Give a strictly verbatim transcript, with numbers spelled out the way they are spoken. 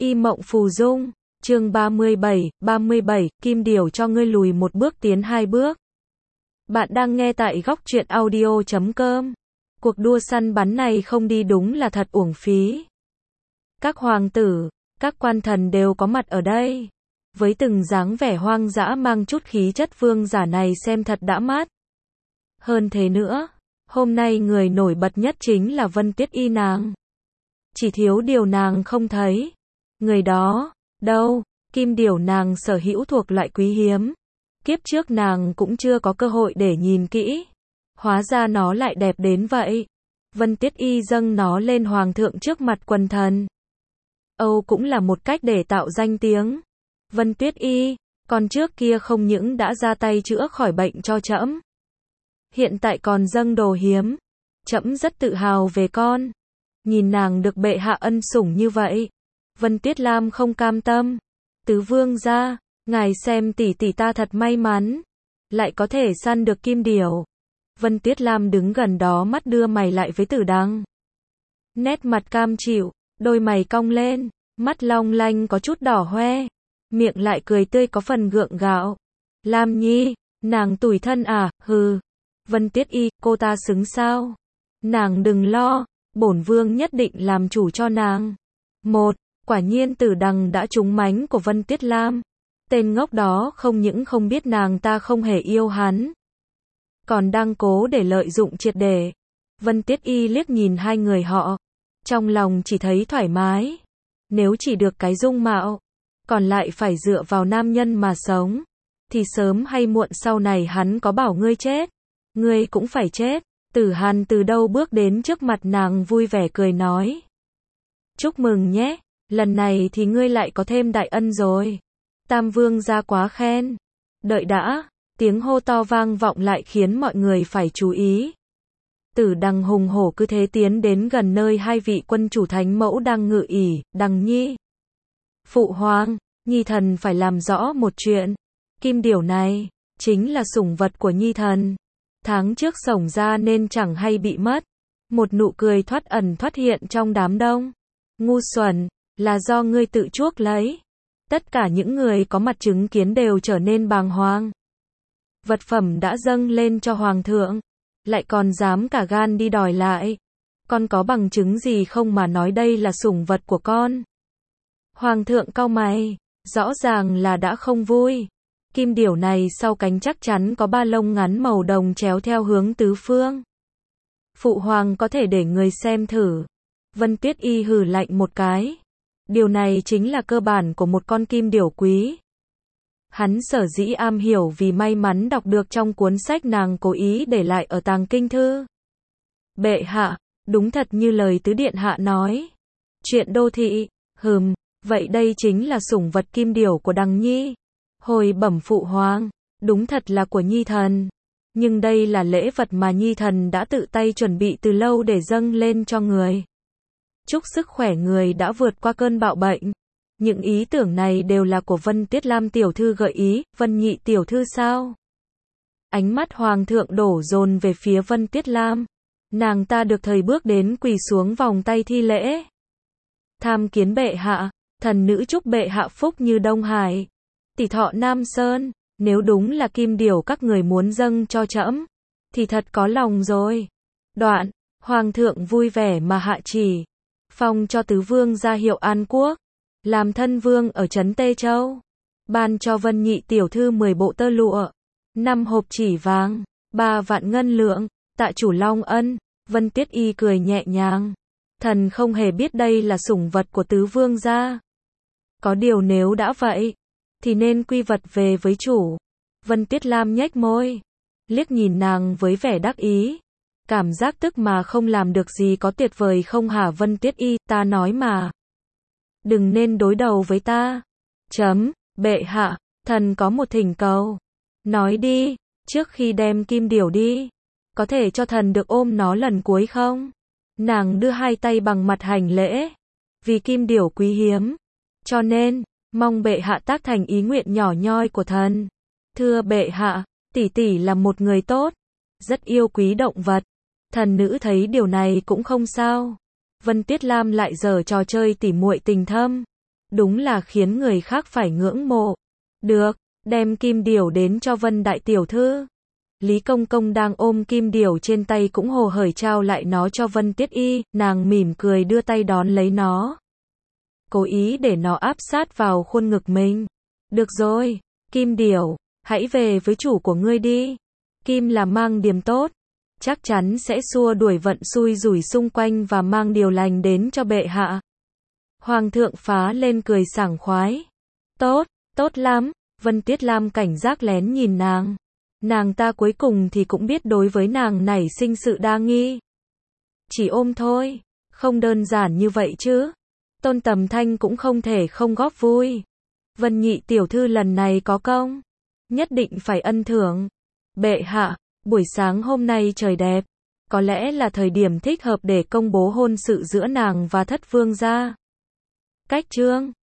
Y Mộng Phù Dung, chương ba mươi bảy, ba mươi bảy, Kim Điểu cho ngươi lùi một bước tiến hai bước. Bạn đang nghe tại góc truyện audio chấm com. Cuộc đua săn bắn này không đi đúng là thật uổng phí. Các hoàng tử, các quan thần đều có mặt ở đây. Với từng dáng vẻ hoang dã mang chút khí chất vương giả này xem thật đã mắt. Hơn thế nữa, hôm nay người nổi bật nhất chính là Vân Tuyết Y nàng. Chỉ thiếu điều nàng không thấy. Người đó, đâu, kim điểu nàng sở hữu thuộc loại quý hiếm. Kiếp trước nàng cũng chưa có cơ hội để nhìn kỹ. Hóa ra nó lại đẹp đến vậy. Vân Tuyết Y dâng nó lên hoàng thượng trước mặt quần thần. Âu cũng là một cách để tạo danh tiếng. Vân Tuyết Y, còn trước kia không những đã ra tay chữa khỏi bệnh cho trẫm, hiện tại còn dâng đồ hiếm. Trẫm rất tự hào về con. Nhìn nàng được bệ hạ ân sủng như vậy, Vân Tuyết Lam không cam tâm. Tứ vương gia, ngài xem tỷ tỷ ta thật may mắn, lại có thể săn được kim điểu. Vân Tuyết Lam đứng gần đó mắt đưa mày lại với Tử Đằng. Nét mặt cam chịu, đôi mày cong lên, mắt long lanh có chút đỏ hoe, miệng lại cười tươi có phần gượng gạo. Lam Nhi, nàng tủi thân à, hừ. Vân Tuyết Y, cô ta xứng sao? Nàng đừng lo, bổn vương nhất định làm chủ cho nàng. Một, quả nhiên Tử Đằng đã trúng mánh của Vân Tuyết Lam. Tên ngốc đó không những không biết nàng ta không hề yêu hắn, còn đang cố để lợi dụng triệt để. Vân Tuyết Y liếc nhìn hai người họ, trong lòng chỉ thấy thoải mái. Nếu chỉ được cái dung mạo, còn lại phải dựa vào nam nhân mà sống, thì sớm hay muộn sau này hắn có bảo ngươi chết, ngươi cũng phải chết. Tử Hàn từ đâu bước đến trước mặt nàng vui vẻ cười nói. Chúc mừng nhé, lần này thì ngươi lại có thêm đại ân rồi. Tam vương gia quá khen. Đợi đã, tiếng hô to vang vọng lại khiến mọi người phải chú ý. Tử Đằng hùng hổ cứ thế tiến đến gần nơi hai vị quân chủ thánh mẫu đang ngự ỷ. Đằng Nhi, phụ hoàng, Nhi thần phải làm rõ một chuyện. Kim điểu này chính là sủng vật của Nhi thần. Tháng trước sổng ra nên chẳng hay bị mất. Một nụ cười thoát ẩn thoát hiện trong đám đông. Ngu xuẩn, là do ngươi tự chuốc lấy. Tất cả những người có mặt chứng kiến đều trở nên bàng hoàng. Vật phẩm đã dâng lên cho hoàng thượng, lại còn dám cả gan đi đòi lại. Con có bằng chứng gì không mà nói đây là sủng vật của con? Hoàng thượng cau mày, rõ ràng là đã không vui. Kim điểu này sau cánh chắc chắn có ba lông ngắn màu đồng chéo theo hướng tứ phương. Phụ hoàng có thể để người xem thử. Vân Tuyết Y hừ lạnh một cái. Điều này chính là cơ bản của một con kim điểu quý. Hắn sở dĩ am hiểu vì may mắn đọc được trong cuốn sách nàng cố ý để lại ở tàng kinh thư. Bệ hạ, đúng thật như lời tứ điện hạ nói. Chuyện đô thị, hừm, vậy đây chính là sủng vật kim điểu của Đằng Nhi. Hồi bẩm phụ hoàng, đúng thật là của Nhi thần. Nhưng đây là lễ vật mà Nhi thần đã tự tay chuẩn bị từ lâu để dâng lên cho người. Chúc sức khỏe người đã vượt qua cơn bạo bệnh. Những ý tưởng này đều là của Vân Tuyết Lam tiểu thư gợi ý. Vân Nhị tiểu thư sao? Ánh mắt hoàng thượng đổ dồn về phía Vân Tuyết Lam. Nàng ta được thời bước đến quỳ xuống vòng tay thi lễ. Tham kiến bệ hạ, thần nữ chúc bệ hạ phúc như Đông Hải, tỷ thọ Nam Sơn. Nếu đúng là kim điểu các người muốn dâng cho trẫm, thì thật có lòng rồi. Đoạn, hoàng thượng vui vẻ mà hạ chỉ, phong cho tứ vương gia hiệu An Quốc, làm thân vương ở trấn Tê Châu. Ban cho Vân Nhị tiểu thư mười bộ tơ lụa, năm hộp chỉ vàng, ba vạn ngân lượng, tạ chủ long ân. Vân Tuyết Y cười nhẹ nhàng. Thần không hề biết đây là sủng vật của tứ vương gia. Có điều nếu đã vậy, thì nên quy vật về với chủ. Vân Tuyết Lam nhếch môi, liếc nhìn nàng với vẻ đắc ý. Cảm giác tức mà không làm được gì có tuyệt vời không hả Vân Tuyết Y, ta nói mà. Đừng nên đối đầu với ta. Chấm, bệ hạ, thần có một thỉnh cầu. Nói đi, trước khi đem kim điểu đi, có thể cho thần được ôm nó lần cuối không? Nàng đưa hai tay bằng mặt hành lễ. Vì kim điểu quý hiếm, cho nên mong bệ hạ tác thành ý nguyện nhỏ nhoi của thần. Thưa bệ hạ, tỷ tỷ là một người tốt, rất yêu quý động vật. Thần nữ thấy điều này cũng không sao. Vân Tuyết Lam lại giở trò chơi tỉ muội tình thâm. đúng là khiến người khác phải ngưỡng mộ. Được, đem kim điểu đến cho Vân đại tiểu thư. Lý Công Công đang ôm kim điểu trên tay cũng hồ hởi trao lại nó cho Vân Tiết Y, nàng mỉm cười đưa tay đón lấy nó. Cố ý để nó áp sát vào khuôn ngực mình. Được rồi, kim điểu, hãy về với chủ của ngươi đi. Kim là mang điềm tốt, chắc chắn sẽ xua đuổi vận xui rủi xung quanh và mang điều lành đến cho bệ hạ. Hoàng thượng phá lên cười sảng khoái. Tốt, tốt lắm. Vân Tiết Lam cảnh giác lén nhìn nàng. Nàng ta cuối cùng thì cũng biết đối với nàng nảy sinh sự đa nghi. Chỉ ôm thôi, không đơn giản như vậy chứ. Tôn Tầm Thanh cũng không thể không góp vui. Vân nhị tiểu thư lần này có công, nhất định phải ân thưởng. Bệ hạ, buổi sáng hôm nay trời đẹp, có lẽ là thời điểm thích hợp để công bố hôn sự giữa nàng và Thất Vương gia. Cách chương